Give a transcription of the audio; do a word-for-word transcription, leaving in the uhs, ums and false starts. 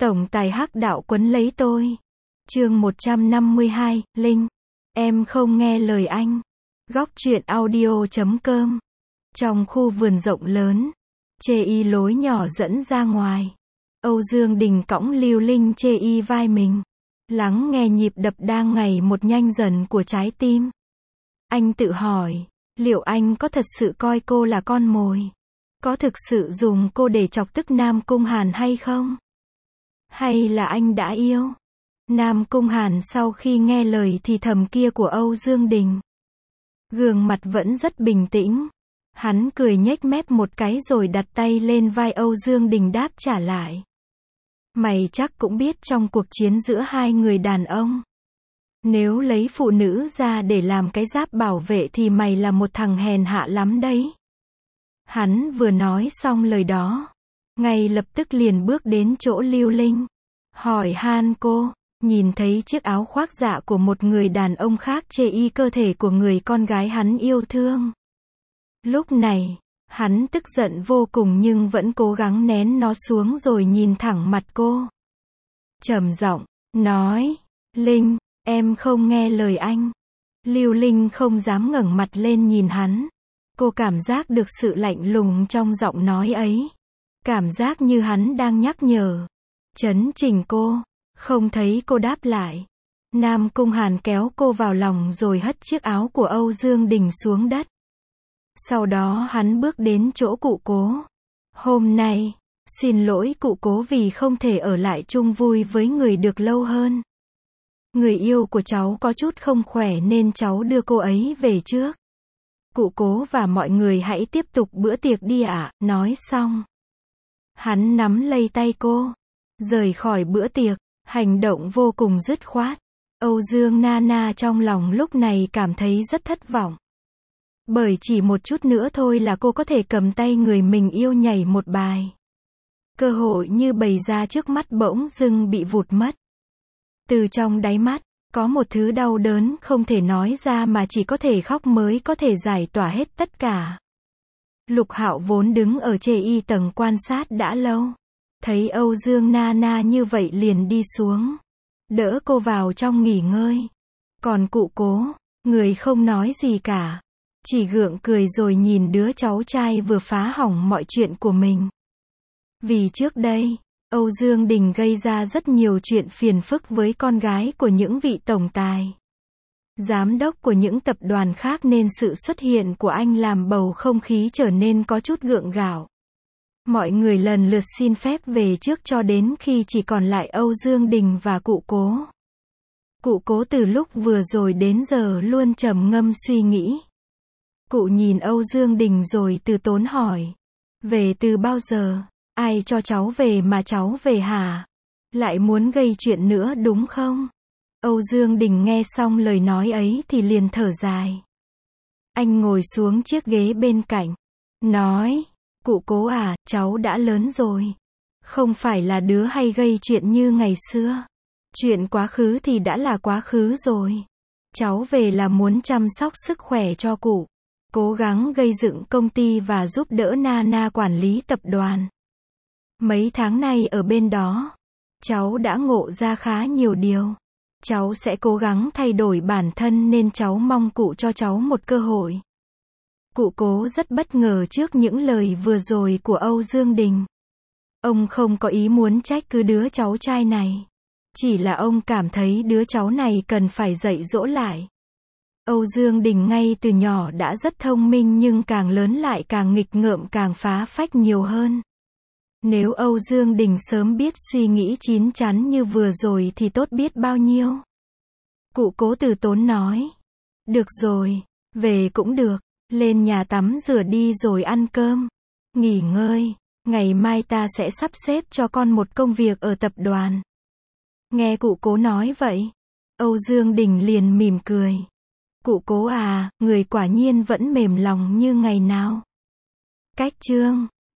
Tổng tài hắc đạo quấn lấy tôi. Chương một trăm năm mươi hai, Linh. Em không nghe lời anh. Góc truyện audio chấm com. Trong khu vườn rộng lớn, chê y lối nhỏ dẫn ra ngoài. Âu Dương Đình cõng Lưu Linh chê y vai mình, lắng nghe nhịp đập đang ngày một nhanh dần của trái tim. Anh tự hỏi, liệu anh có thật sự coi cô là con mồi? Có thực sự dùng cô để chọc tức Nam Cung Hàn hay không? Hay là anh đã yêu? Nam Cung Hàn sau khi nghe lời thì thầm kia của Âu Dương Đình, gương mặt vẫn rất bình tĩnh. Hắn cười nhếch mép một cái rồi đặt tay lên vai Âu Dương Đình đáp trả lại. Mày chắc cũng biết trong cuộc chiến giữa hai người đàn ông, nếu lấy phụ nữ ra để làm cái giáp bảo vệ thì mày là một thằng hèn hạ lắm đấy. Hắn vừa nói xong lời đó, ngay lập tức liền bước đến chỗ Lưu Linh, hỏi han cô. Nhìn thấy chiếc áo khoác dạ của một người đàn ông khác chê y cơ thể của người con gái hắn yêu thương. Lúc này, hắn tức giận vô cùng nhưng vẫn cố gắng nén nó xuống rồi nhìn thẳng mặt cô. Trầm giọng, nói, Linh, em không nghe lời anh. Lưu Linh không dám ngẩng mặt lên nhìn hắn. Cô cảm giác được sự lạnh lùng trong giọng nói ấy. Cảm giác như hắn đang nhắc nhở, chấn chỉnh cô. Không thấy cô đáp lại, Nam Cung Hàn kéo cô vào lòng rồi hất chiếc áo của Âu Dương Đình xuống đất. Sau đó hắn bước đến chỗ cụ Cố. Hôm nay, xin lỗi cụ Cố vì không thể ở lại chung vui với người được lâu hơn. Người yêu của cháu có chút không khỏe nên cháu đưa cô ấy về trước. Cụ Cố và mọi người hãy tiếp tục bữa tiệc đi ạ. Nói xong, hắn nắm lấy tay cô, rời khỏi bữa tiệc. Hành động vô cùng dứt khoát. Âu Dương Nana trong lòng lúc này cảm thấy rất thất vọng. Bởi chỉ một chút nữa thôi là cô có thể cầm tay người mình yêu nhảy một bài. Cơ hội như bày ra trước mắt bỗng dưng bị vụt mất. Từ trong đáy mắt, có một thứ đau đớn không thể nói ra mà chỉ có thể khóc mới có thể giải tỏa hết tất cả. Lục Hạo vốn đứng ở chê y tầng quan sát đã lâu. Thấy Âu Dương Nana như vậy liền đi xuống, đỡ cô vào trong nghỉ ngơi. Còn cụ Cố, người không nói gì cả, chỉ gượng cười rồi nhìn đứa cháu trai vừa phá hỏng mọi chuyện của mình. Vì trước đây, Âu Dương Đình gây ra rất nhiều chuyện phiền phức với con gái của những vị tổng tài, giám đốc của những tập đoàn khác nên sự xuất hiện của anh làm bầu không khí trở nên có chút gượng gạo. Mọi người lần lượt xin phép về trước cho đến khi chỉ còn lại Âu Dương Đình và cụ Cố. Cụ Cố từ lúc vừa rồi đến giờ luôn trầm ngâm suy nghĩ. Cụ nhìn Âu Dương Đình rồi từ tốn hỏi. Về từ bao giờ? Ai cho cháu về mà cháu về hả? Lại muốn gây chuyện nữa đúng không? Âu Dương Đình nghe xong lời nói ấy thì liền thở dài. Anh ngồi xuống chiếc ghế bên cạnh, nói. Cụ Cố à, cháu đã lớn rồi. Không phải là đứa hay gây chuyện như ngày xưa. Chuyện quá khứ thì đã là quá khứ rồi. Cháu về là muốn chăm sóc sức khỏe cho cụ. Cố gắng gây dựng công ty và giúp đỡ Nana quản lý tập đoàn. Mấy tháng nay ở bên đó, cháu đã ngộ ra khá nhiều điều. Cháu sẽ cố gắng thay đổi bản thân nên cháu mong cụ cho cháu một cơ hội. Cụ Cố rất bất ngờ trước những lời vừa rồi của Âu Dương Đình. Ông không có ý muốn trách cứ đứa cháu trai này. Chỉ là ông cảm thấy đứa cháu này cần phải dạy dỗ lại. Âu Dương Đình ngay từ nhỏ đã rất thông minh nhưng càng lớn lại càng nghịch ngợm càng phá phách nhiều hơn. Nếu Âu Dương Đình sớm biết suy nghĩ chín chắn như vừa rồi thì tốt biết bao nhiêu. Cụ Cố từ tốn nói. Được rồi, về cũng được. Lên nhà tắm rửa đi rồi ăn cơm. Nghỉ ngơi. Ngày mai ta sẽ sắp xếp cho con một công việc ở tập đoàn. Nghe cụ Cố nói vậy, Âu Dương Đình liền mỉm cười. Cụ Cố à, người quả nhiên vẫn mềm lòng như ngày nào. Cách chương